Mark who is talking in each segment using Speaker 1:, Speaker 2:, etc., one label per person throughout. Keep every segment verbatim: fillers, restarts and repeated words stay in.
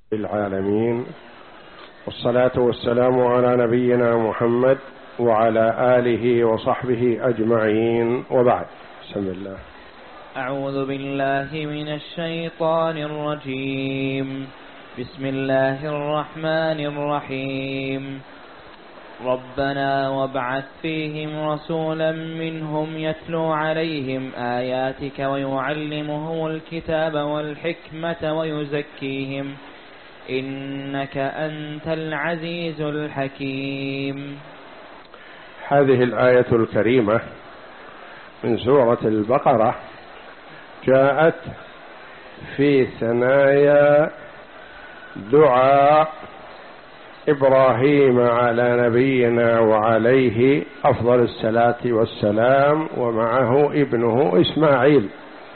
Speaker 1: العالمين، والصلاة والسلام على نبينا محمد وعلى آله وصحبه أجمعين، وبعد. بسم الله.
Speaker 2: أعوذ بالله من الشيطان الرجيم. بسم الله الرحمن الرحيم. ربنا وابعث فيهم رسولا منهم يتلو عليهم آياتك ويعلمهم الكتاب والحكمة ويزكيهم إنك أنت العزيز الحكيم.
Speaker 1: هذه الآية الكريمة من سورة البقرة جاءت في ثنايا دعاء إبراهيم على نبينا وعليه أفضل الصلاة والسلام، ومعه ابنه إسماعيل،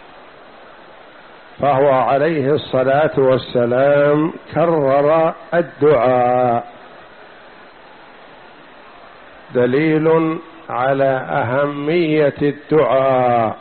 Speaker 1: فهو عليه الصلاة والسلام كرر الدعاء، دليل على أهمية الدعاء.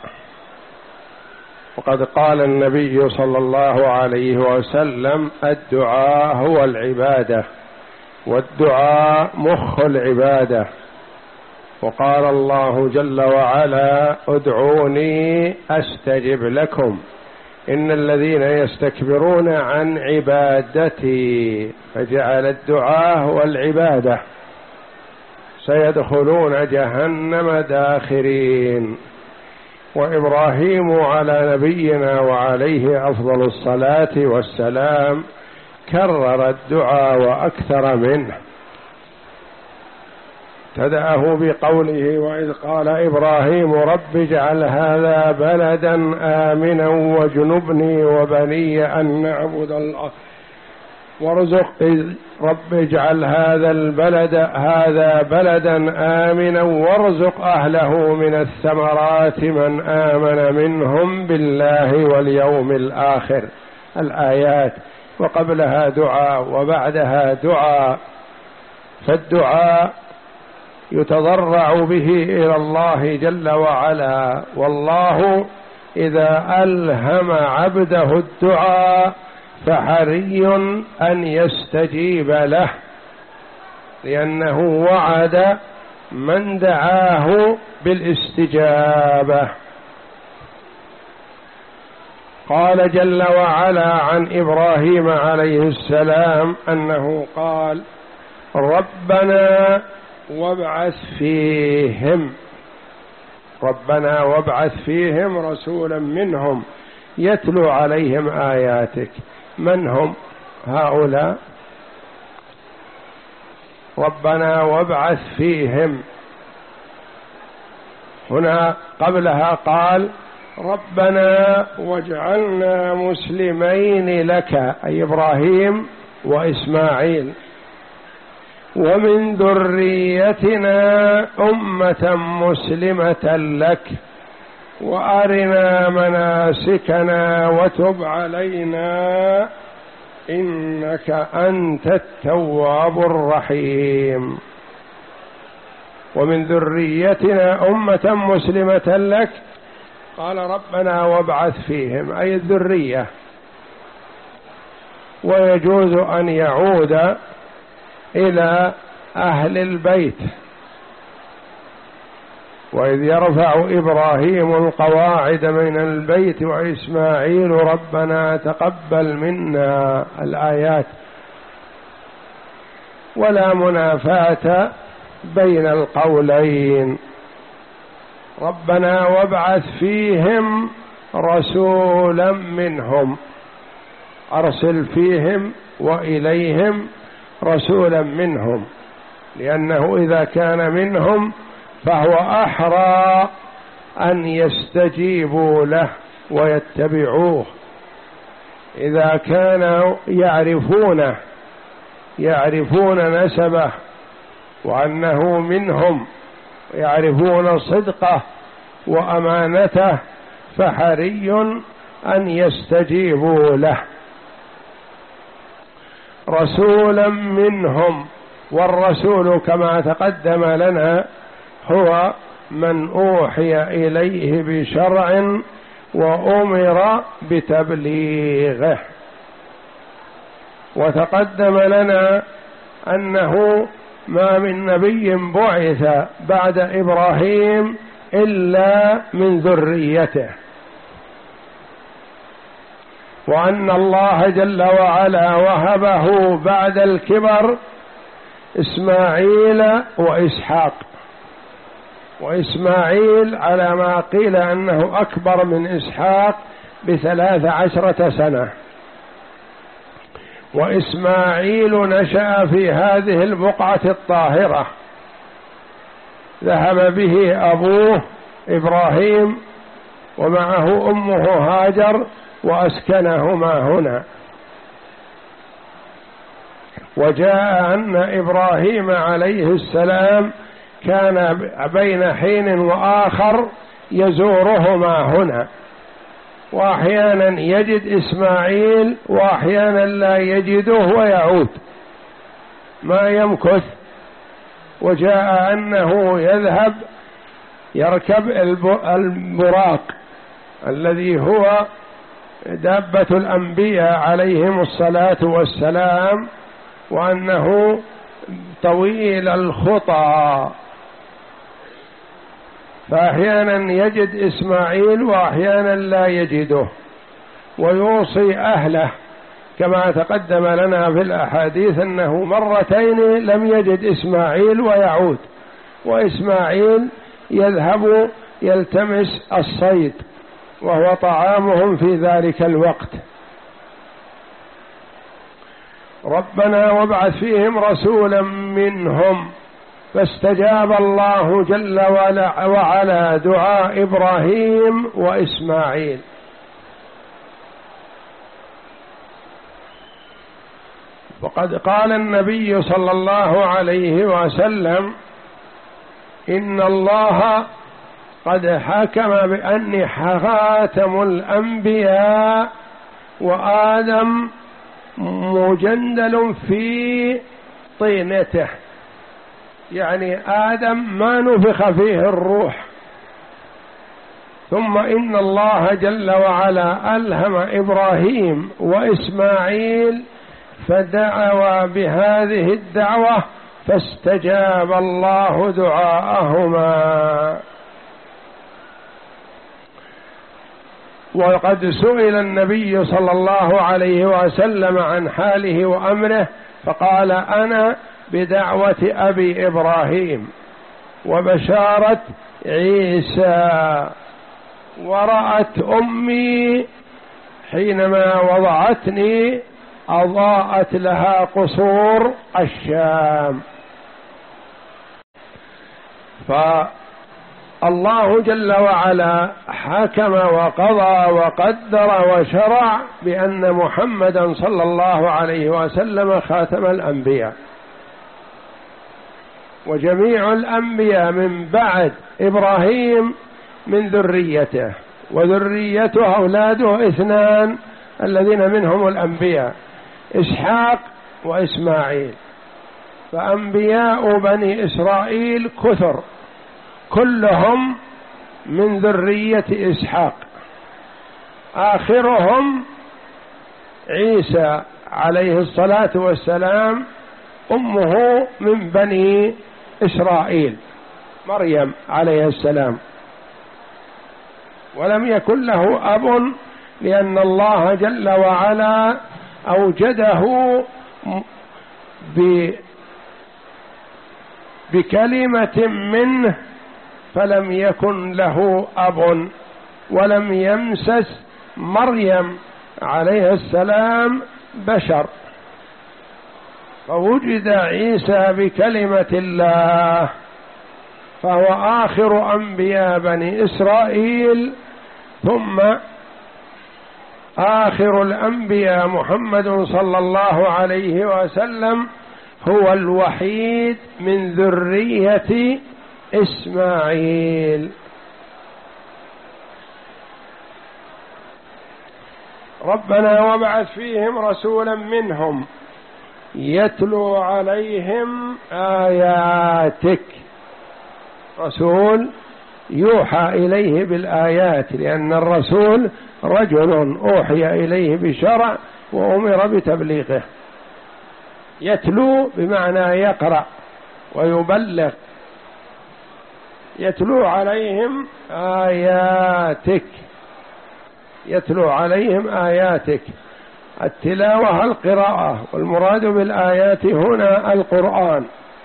Speaker 1: وقد قال النبي صلى الله عليه وسلم: الدعاء هو العبادة، والدعاء مخ العبادة. وقال الله جل وعلا: ادعوني أستجب لكم إن الذين يستكبرون عن عبادتي، فجعل الدعاء هو العبادة، سيدخلون جهنم داخرين. وإبراهيم على نبينا وعليه أفضل الصلاة والسلام كرر الدعاء وأكثر منه، ابتدأه بقوله: وإذ قال إبراهيم رب اجعل هذا بلدا آمنا واجنبني وبني أن نعبد الله وارزق رب اجعل هذا البلد هذا بلدا آمنا وارزق أهله من الثمرات من آمن منهم بالله واليوم الآخر. الآيات، وقبلها دعاء وبعدها دعاء. فالدعاء يتضرع به إلى الله جل وعلا، والله إذا ألهم عبده الدعاء فحري أن يستجيب له، لأنه وعد من دعاه بالاستجابة. قال جل وعلا عن إبراهيم عليه السلام أنه قال: ربنا وابعث فيهم ربنا وابعث فيهم رسولا منهم يتلو عليهم آياتك. من هم هؤلاء؟ ربنا وابعث فيهم. هنا قبلها قال: ربنا واجعلنا مسلمين لك، أي إبراهيم وإسماعيل، ومن ذريتنا أمة مسلمة لك، وأرنا مناسكنا وتب علينا إنك أنت التواب الرحيم. ومن ذريتنا أمة مسلمة لك، قال ربنا وابعث فيهم، أي الذرية. ويجوز أن يعود إلى أهل البيت. وإذ يرفع إبراهيم القواعد من البيت وإسماعيل ربنا تقبل منا، الآيات. ولا منافاة بين القولين. ربنا وابعث فيهم رسولا منهم، أرسل فيهم وإليهم رسولا منهم، لأنه إذا كان منهم فهو أحرى أن يستجيبوا له ويتبعوه. إذا كانوا يعرفونه يعرفون نسبه وأنه منهم، يعرفون صدقه وأمانته، فحري أن يستجيبوا له. رسولا منهم، والرسول كما تقدم لنا هو من أوحي إليه بشرع وأمر بتبليغه. وتقدم لنا أنه ما من نبي بعث بعد إبراهيم إلا من ذريته، وأن الله جل وعلا وهبه بعد الكبر إسماعيل وإسحاق، وإسماعيل على ما قيل أنه أكبر من إسحاق بثلاث عشرة سنة، وإسماعيل نشأ في هذه البقعة الطاهرة، ذهب به أبوه إبراهيم ومعه أمه هاجر وأسكنهما هنا. وجاء أن إبراهيم عليه السلام كان بين حين وآخر يزورهما هنا، وأحيانا يجد إسماعيل وأحيانا لا يجده ويعود ما يمكث. وجاء أنه يذهب يركب البراق الذي هو دابة الأنبياء عليهم الصلاة والسلام، وأنه طويل الخطى، فأحيانا يجد إسماعيل وأحيانا لا يجده، ويوصي أهله كما تقدم لنا في الأحاديث أنه مرتين لم يجد إسماعيل ويعود، وإسماعيل يذهب يلتمس الصيد وهو طعامهم في ذلك الوقت. ربنا وابعث فيهم رسولا منهم، فاستجاب الله جل وعلا دعاء إبراهيم وإسماعيل. وقد قال النبي صلى الله عليه وسلم: إن الله قد حكم بأني خاتم الأنبياء وآدم مجندل في طينته، يعني آدم ما نفخ فيه الروح. ثم إن الله جل وعلا ألهم إبراهيم وإسماعيل فدعوا بهذه الدعوة فاستجاب الله دعاءهما. وقد سئل النبي صلى الله عليه وسلم عن حاله وأمره فقال: أنا بدعوة أبي إبراهيم وبشارة عيسى، ورأت أمي حينما وضعتني أضاءت لها قصور الشام. فالله جل وعلا حكم وقضى وقدر وشرع بأن محمدا صلى الله عليه وسلم خاتم الأنبياء، وجميع الأنبياء من بعد إبراهيم من ذريته، وذريته أولاده اثنان الذين منهم الأنبياء إسحاق وإسماعيل. فأنبياء بني إسرائيل كثر كلهم من ذرية إسحاق، آخرهم عيسى عليه الصلاة والسلام أمه من بني إسرائيل مريم عليه السلام، ولم يكن له أب لأن الله جل وعلا أوجده بكلمة منه فلم يكن له أب، ولم يمسس مريم عليه السلام بشر، فوجد عيسى بكلمة الله، فهو آخر أنبياء بني إسرائيل. ثم آخر الأنبياء محمد صلى الله عليه وسلم هو الوحيد من ذرية إسماعيل. ربنا وابعث فيهم رسولا منهم يتلو عليهم آياتك، رسول يوحى إليه بالآيات، لأن الرسول رجل أوحي إليه بشرع وأمر بتبليغه، يتلو بمعنى يقرأ ويبلغ، يتلو عليهم آياتك، يتلو عليهم آياتك. التلاوة القراءة، والمراد بالآيات هنا القرآن.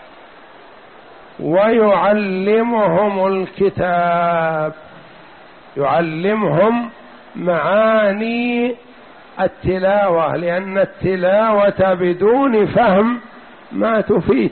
Speaker 1: ويعلمهم الكتاب، يعلمهم معاني التلاوة، لأن التلاوة بدون فهم ما تفيد،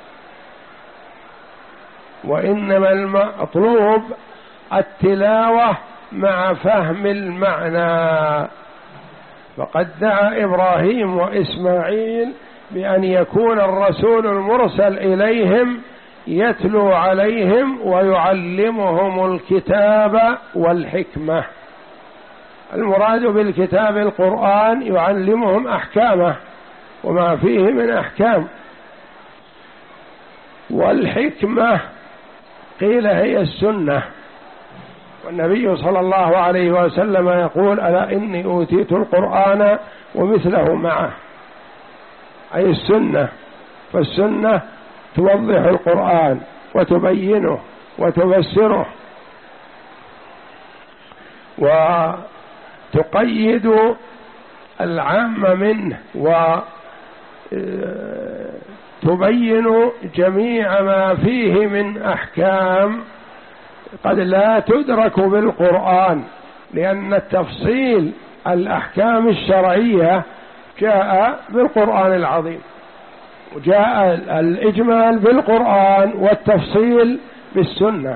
Speaker 1: وإنما المطلوب التلاوة مع فهم المعنى. فقد دعا إبراهيم وإسماعيل بأن يكون الرسول المرسل إليهم يتلو عليهم ويعلمهم الكتاب والحكمة. المراد بالكتاب القرآن، يعلمهم أحكامه وما فيه من أحكام. والحكمة قيل هي السنة، والنبي صلى الله عليه وسلم يقول: ألا إني أوتيت القرآن ومثله معه، أي السنة. فالسنة توضح القرآن وتبينه وتفسره وتقيد العام منه وتبين جميع ما فيه من أحكام قد لا تدرك بالقرآن، لأن التفصيل الأحكام الشرعية جاء بالقرآن العظيم، وجاء الإجمال بالقرآن والتفصيل بالسنة.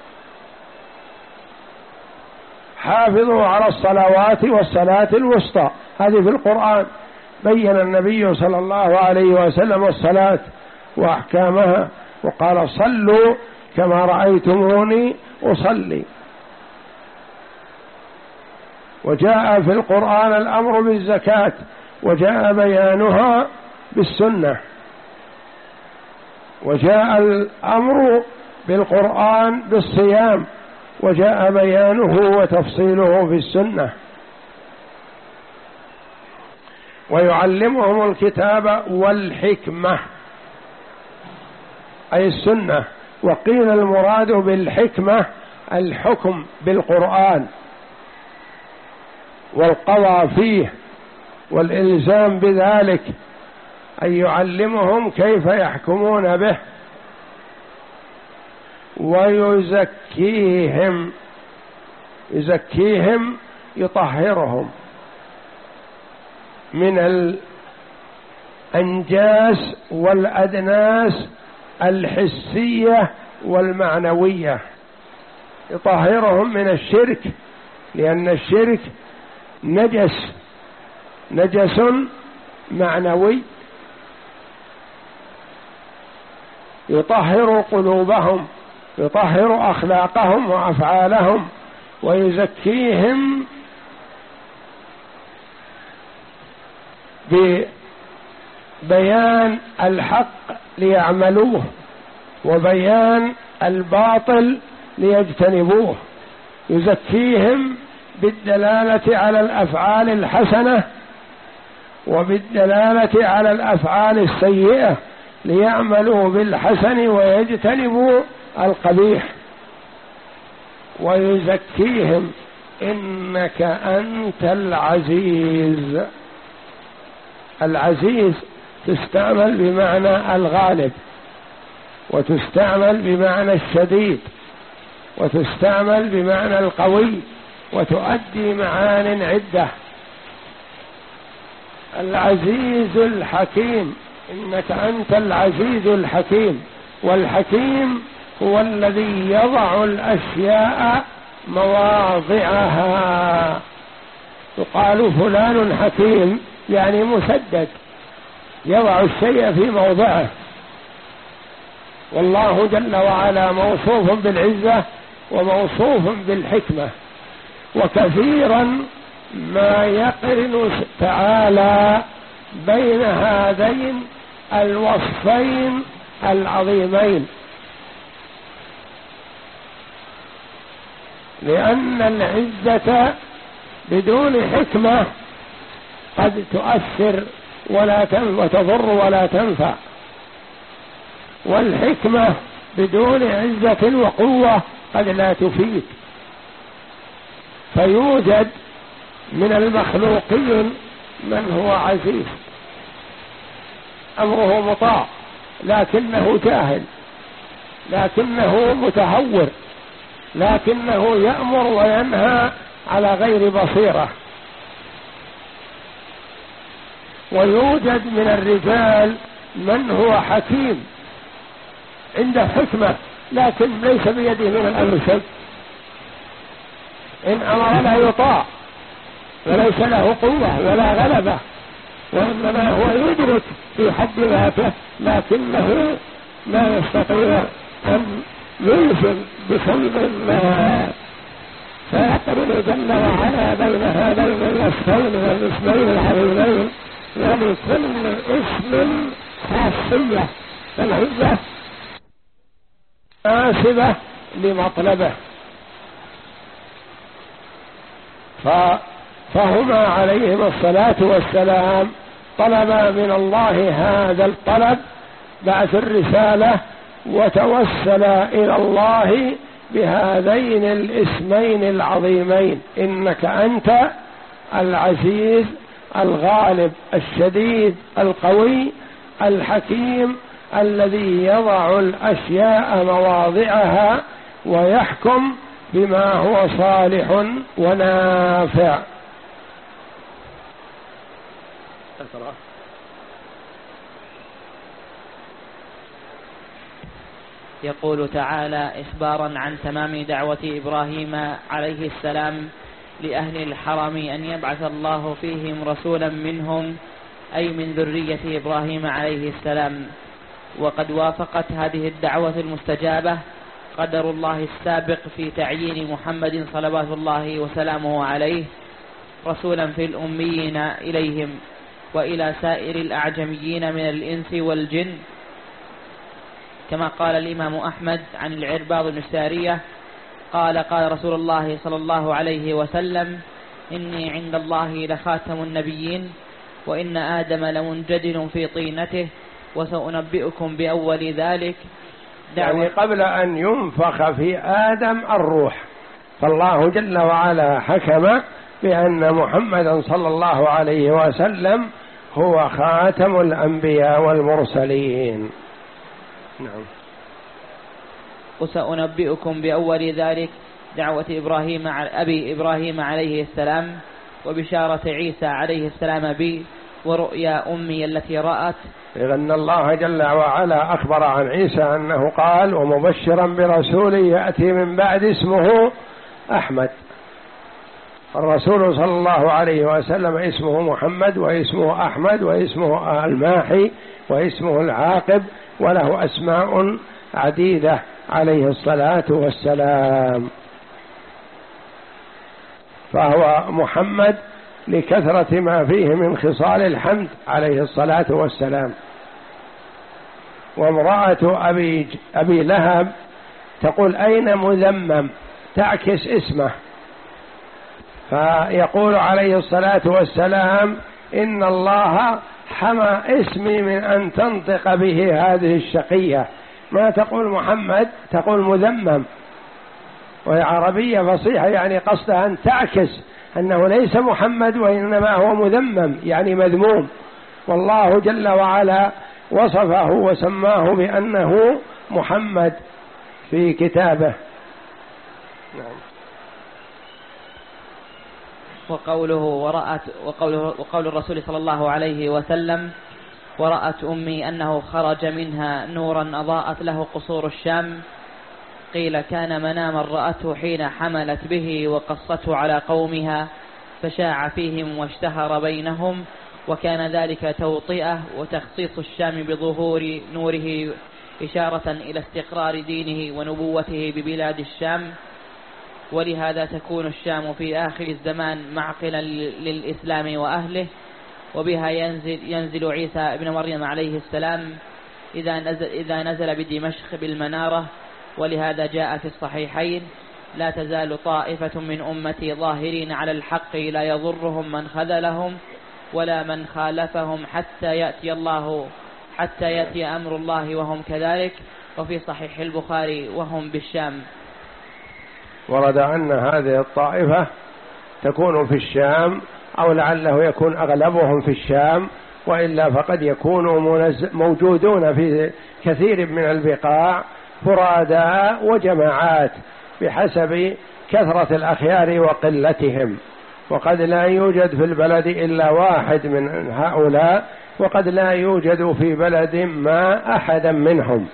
Speaker 1: حافظوا على الصلوات والصلاة الوسطى، هذه في القرآن، بين النبي صلى الله عليه وسلم الصلاة وأحكامها، وقال: صلوا كما رأيتموني أصلي. وجاء في القرآن الأمر بالزكاة، وجاء بيانها بالسنة. وجاء الأمر بالقرآن بالصيام، وجاء بيانه وتفصيله في السنة. ويعلمهم الكتاب والحكمة، أي السنة. وقيل المراد بالحكمة الحكم بالقرآن والقضاء فيه والإلزام بذلك، أي يعلمهم كيف يحكمون به. ويزكيهم، يزكيهم يطهرهم من الأنجاس والأدناس الحسية والمعنوية، يطهرهم من الشرك، لأن الشرك نجس، نجس معنوي. يطهر قلوبهم، يطهر أخلاقهم وأفعالهم، ويزكيهم ببيان الحق ليعملوه وبيان الباطل ليجتنبوه. يزكيهم بالدلالة على الأفعال الحسنة وبالدلالة على الأفعال السيئة ليعملوا بالحسن ويجتنبوا القبيح. ويزكيهم إنك أنت العزيز. العزيز تستعمل بمعنى الغالب، وتستعمل بمعنى الشديد، وتستعمل بمعنى القوي، وتؤدي معان عدة. العزيز الحكيم، إنك أنت العزيز الحكيم. والحكيم هو الذي يضع الأشياء مواضعها. يقال فلان حكيم، يعني مسدد، يضع الشيء في موضعه. والله جل وعلا موصوف بالعزة وموصوف بالحكمة. وكثيرا ما يقرن تعالى بين هذين الوصفين العظيمين، لأن العزة بدون حكمة قد تؤثر ولا وتضر ولا تنفع، والحكمة بدون عزة وقوة قد لا تفيد. فيوجد من المخلوقين من هو عزيز أمره مطاع لكنه جاهل، لكنه متهور، لكنه يأمر وينهى على غير بصيرة. ويوجد من الرجال من هو حكيم عنده حكمة لكن ليس بيده من الأمر شيء، إن أمر لا يطاع وليس له قوة ولا غلبة، وإنما هو يدرك في حد ذاته لكنه لا يستطيع أن يلزم بسلب الله. فيقرن جل وعلا بين هذين الاسمين والاسمين العظيمين ولكل اسم خاصية، فالعزة مناسبة لمطلبه، فهما عليهم الصلاة والسلام طلبا من الله هذا الطلب بعث الرسالة، وتوسلا إلى الله بهذين الاسمين العظيمين: إنك أنت العزيز الغالب الشديد القوي الحكيم الذي يضع الأشياء مواضعها ويحكم بما هو صالح ونافع.
Speaker 2: يقول تعالى إخبارا عن تمام دعوة إبراهيم عليه السلام لأهل الحرم أن يبعث الله فيهم رسولا منهم، أي من ذرية إبراهيم عليه السلام. وقد وافقت هذه الدعوة المستجابة قدر الله السابق في تعيين محمد صلوات الله وسلامه عليه رسولا في الأميين إليهم وإلى سائر الأعجميين من الإنس والجن، كما قال الإمام أحمد عن العرباض بن سارية قال قال رسول الله صلى الله عليه وسلم: إني عند الله لخاتم النبيين، وإن آدم لمنجدل في طينته، وسأنبئكم بأول ذلك.
Speaker 1: يعني قبل أن ينفخ في آدم الروح، فالله جل وعلا حكم بأن محمدا صلى الله عليه وسلم هو خاتم الأنبياء والمرسلين. نعم.
Speaker 2: وسأنبئكم بأول ذلك دعوة إبراهيم أبي إبراهيم عليه السلام، وبشارة عيسى عليه السلام بي، ورؤيا أمي التي رأت.
Speaker 1: لأن الله جل وعلا أخبر عن عيسى أنه قال: ومبشرا برسول يأتي من بعد اسمه أحمد. الرسول صلى الله عليه وسلم اسمه محمد، واسمه أحمد، واسمه الماحي، واسمه العاقب، وله أسماء عديدة عليه الصلاة والسلام. فهو محمد لكثرة ما فيه من خصال الحمد عليه الصلاة والسلام. وامرأة أبي, أبي لهب تقول: أين مذمم؟ تعكس اسمه. فيقول عليه الصلاة والسلام: إن الله حمى اسمي من أن تنطق به هذه الشقية. ما تقول محمد، تقول مذمم، وهي عربية فصيحة، يعني قصدها أن تعكس أنه ليس محمد وإنما هو مذمم، يعني مذموم. والله جل وعلا وصفه وسماه بأنه محمد في كتابه. نعم.
Speaker 2: وقوله ورأت وقوله وقول الرسول صلى الله عليه وسلم: ورأت أمي أنه خرج منها نورا أضاءت له قصور الشام. قيل كان مناما رأته حين حملت به وقصته على قومها فشاع فيهم واشتهر بينهم، وكان ذلك توطئة وتخصيص الشام بظهور نوره إشارة إلى استقرار دينه ونبوته ببلاد الشام. ولهذا تكون الشام في آخر الزمان معقلا للإسلام وأهله، وبها ينزل, ينزل عيسى ابن مريم عليه السلام إذا نزل, إذا نزل بدمشق بالمنارة. ولهذا جاء في الصحيحين: لا تزال طائفة من أمتي ظاهرين على الحق لا يضرهم من خذلهم، ولا من خالفهم حتى يأتي الله حتى يأتي أمر الله وهم كذلك. وفي صحيح البخاري وهم بالشام.
Speaker 1: ورد أن هذه الطائفة تكون في الشام، أو لعله يكون أغلبهم في الشام، وإلا فقد يكونوا موجودون في كثير من البقاع فرادى وجماعات بحسب كثرة الأخيار وقلتهم، وقد لا يوجد في البلد إلا واحد من هؤلاء، وقد لا يوجد في بلد ما أحدا منهم.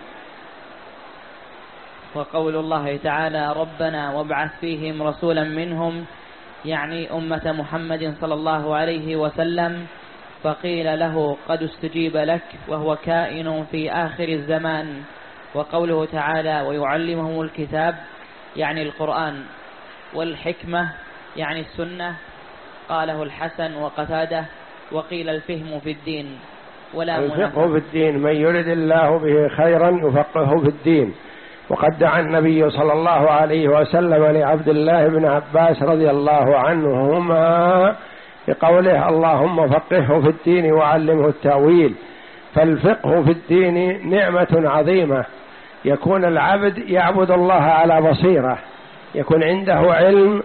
Speaker 2: وقول الله تعالى ربنا وابعث فيهم رسولا منهم، يعني أمة محمد صلى الله عليه وسلم، فقيل له قد استجيب لك وهو كائن في آخر الزمان. وقوله تعالى ويعلمهم الكتاب، يعني القرآن، والحكمة يعني السنة، قاله الحسن وقتاده. وقيل الفهم في الدين ولا
Speaker 1: الفقه في الدين، من يرد الله به خيرا يفقهه في الدين. وقد دعا النبي صلى الله عليه وسلم لعبد الله بن عباس رضي الله عنهما بقوله اللهم فقهه في الدين وعلمه التأويل. فالفقه في الدين نعمة عظيمة، يكون العبد يعبد الله على بصيرة، يكون عنده علم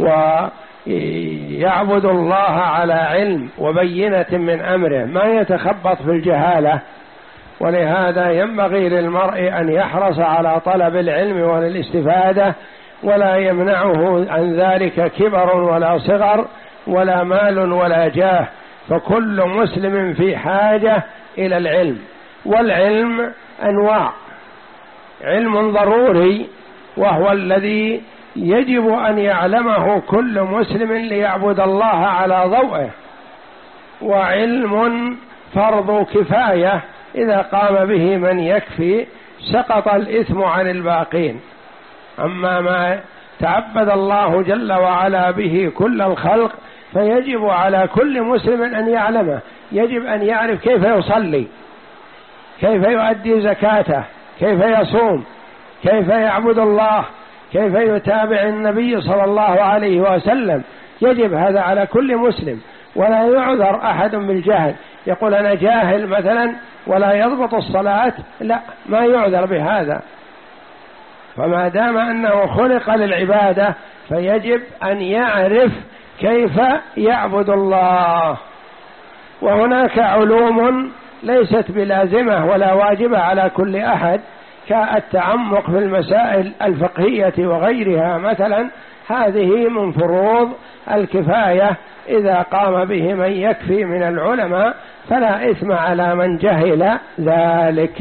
Speaker 1: ويعبد الله على علم وبينة من أمره، ما يتخبط في الجهالة. ولهذا ينبغي للمرء أن يحرص على طلب العلم والاستفادة، ولا يمنعه عن ذلك كبر ولا صغر ولا مال ولا جاه، فكل مسلم في حاجة إلى العلم. والعلم أنواع، علم ضروري وهو الذي يجب أن يعلمه كل مسلم ليعبد الله على ضوئه، وعلم فرض كفاية إذا قام به من يكفي سقط الإثم عن الباقين. أما ما تعبد الله جل وعلا به كل الخلق فيجب على كل مسلم أن يعلمه، يجب أن يعرف كيف يصلي، كيف يؤدي زكاته، كيف يصوم، كيف يعبد الله، كيف يتابع النبي صلى الله عليه وسلم. يجب هذا على كل مسلم، ولا يعذر أحد بالجهل، يقول أنا جاهل مثلا ولا يضبط الصلاة، لا، ما يعذر بهذا. فما دام أنه خلق للعبادة فيجب أن يعرف كيف يعبد الله. وهناك علوم ليست بلازمة ولا واجبة على كل أحد، كالتعمق في المسائل الفقهية وغيرها مثلا، هذه من فروض الكفاية، إذا قام به من يكفي من العلماء فلا إثم على من جهل ذلك.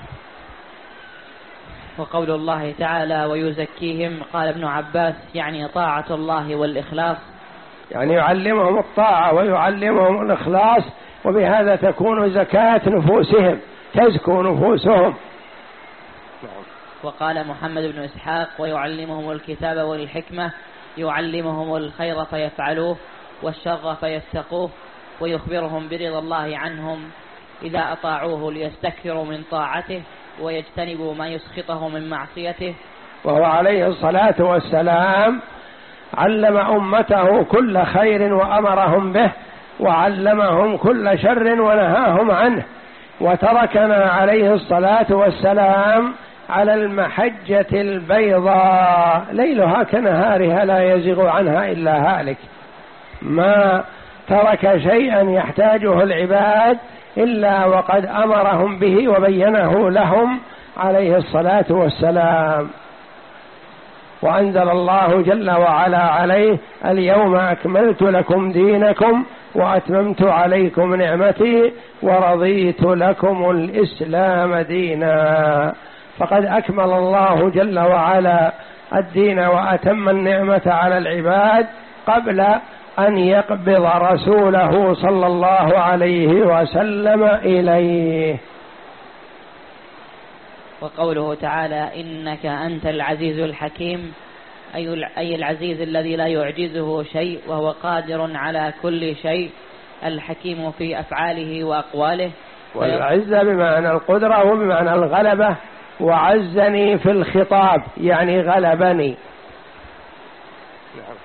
Speaker 2: وقول الله تعالى ويزكيهم، قال ابن عباس يعني طاعة الله والإخلاص،
Speaker 1: يعني يعلمهم الطاعة ويعلمهم الإخلاص، وبهذا تكون زكاة نفوسهم، تزكو نفوسهم.
Speaker 2: وقال محمد بن إسحاق ويعلمهم الكتاب والحكمة، يعلمهم الخير فيفعلوه والشر فيتقوه، ويخبرهم برضا الله عنهم إذا أطاعوه ليستكثروا من طاعته ويجتنبوا ما يسخطه من معصيته.
Speaker 1: وهو عليه الصلاة والسلام علم أمته كل خير وأمرهم به، وعلمهم كل شر ونهاهم عنه، وتركنا عليه الصلاة والسلام على المحجة البيضاء ليلها كنهارها لا يزيغ عنها إلا هالك. ما ترك شيئا يحتاجه العباد إلا وقد أمرهم به وبينه لهم عليه الصلاة والسلام. وأنزل الله جل وعلا عليه اليوم أكملت لكم دينكم وأتممت عليكم نعمتي ورضيت لكم الإسلام دينا. فقد أكمل الله جل وعلا الدين وأتم النعمة على العباد قبل أن يقبض رسوله صلى الله عليه وسلم إليه.
Speaker 2: وقوله تعالى إنك أنت العزيز الحكيم، أي العزيز الذي لا يعجزه شيء وهو قادر على كل شيء، الحكيم في أفعاله وأقواله.
Speaker 1: والعزة بمعنى القدرة وبمعنى الغلبة، وعزني في الخطاب يعني غلبني.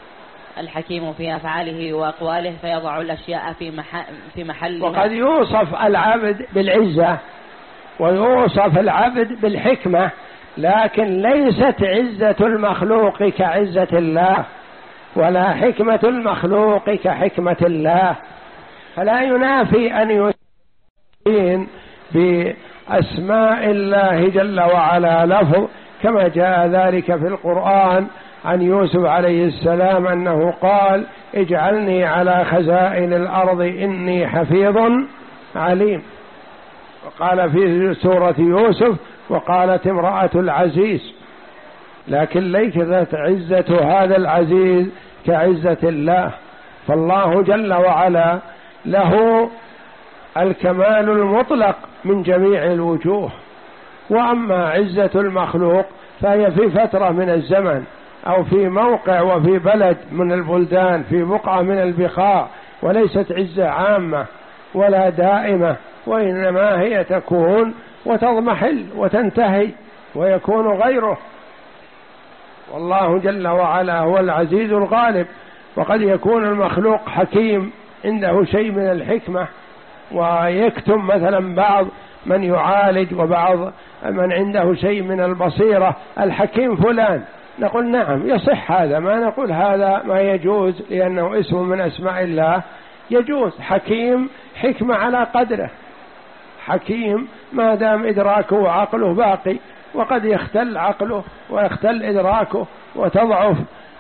Speaker 2: الحكيم في أفعاله وأقواله فيضع الأشياء في محل في محلها.
Speaker 1: وقد يوصف العبد بالعزة ويوصف العبد بالحكمة، لكن ليست عزة المخلوق كعزة الله، ولا حكمة المخلوق كحكمة الله، فلا ينافي أن يستعين بأسماء الله جل وعلا لفظ، كما جاء ذلك في القرآن عن يوسف عليه السلام أنه قال: اجعلني على خزائن الأرض إني حفيظ عليم. وقال في سورة يوسف: وقالت امرأة العزيز، لكن ليست عزة هذا العزيز كعزة الله، فالله جل وعلا له الكمال المطلق من جميع الوجوه. وأما عزة المخلوق فهي في فترة من الزمن أو في موقع وفي بلد من البلدان، في بقعة من البقاع، وليست عزة عامة ولا دائمة، وإنما هي تكون وتضمحل وتنتهي ويكون غيره. والله جل وعلا هو العزيز الغالب. وقد يكون المخلوق حكيم عنده شيء من الحكمة ويكتم مثلا بعض من يعالج وبعض من عنده شيء من البصيرة، الحكيم فلان، نقول نعم يصح هذا، ما نقول هذا ما يجوز لأنه اسم من أسماء الله، يجوز حكيم، حكمة على قدره، حكيم ما دام إدراكه وعقله باقي، وقد يختل عقله ويختل إدراكه وتضعف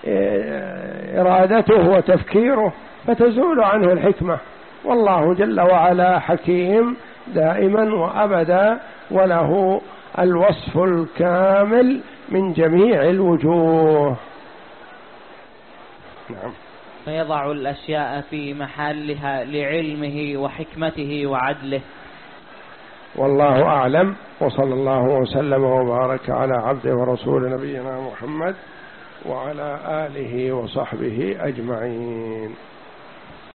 Speaker 1: إرادته وتفكيره فتزول عنه الحكمة. والله جل وعلا حكيم دائما وأبدا، وله الوصف الكامل من جميع الوجوه. نعم.
Speaker 2: فيضع الأشياء في محلها لعلمه وحكمته وعدله.
Speaker 1: والله أعلم، وصلى الله وسلم وبارك على عبده ورسول نبينا محمد وعلى آله وصحبه أجمعين.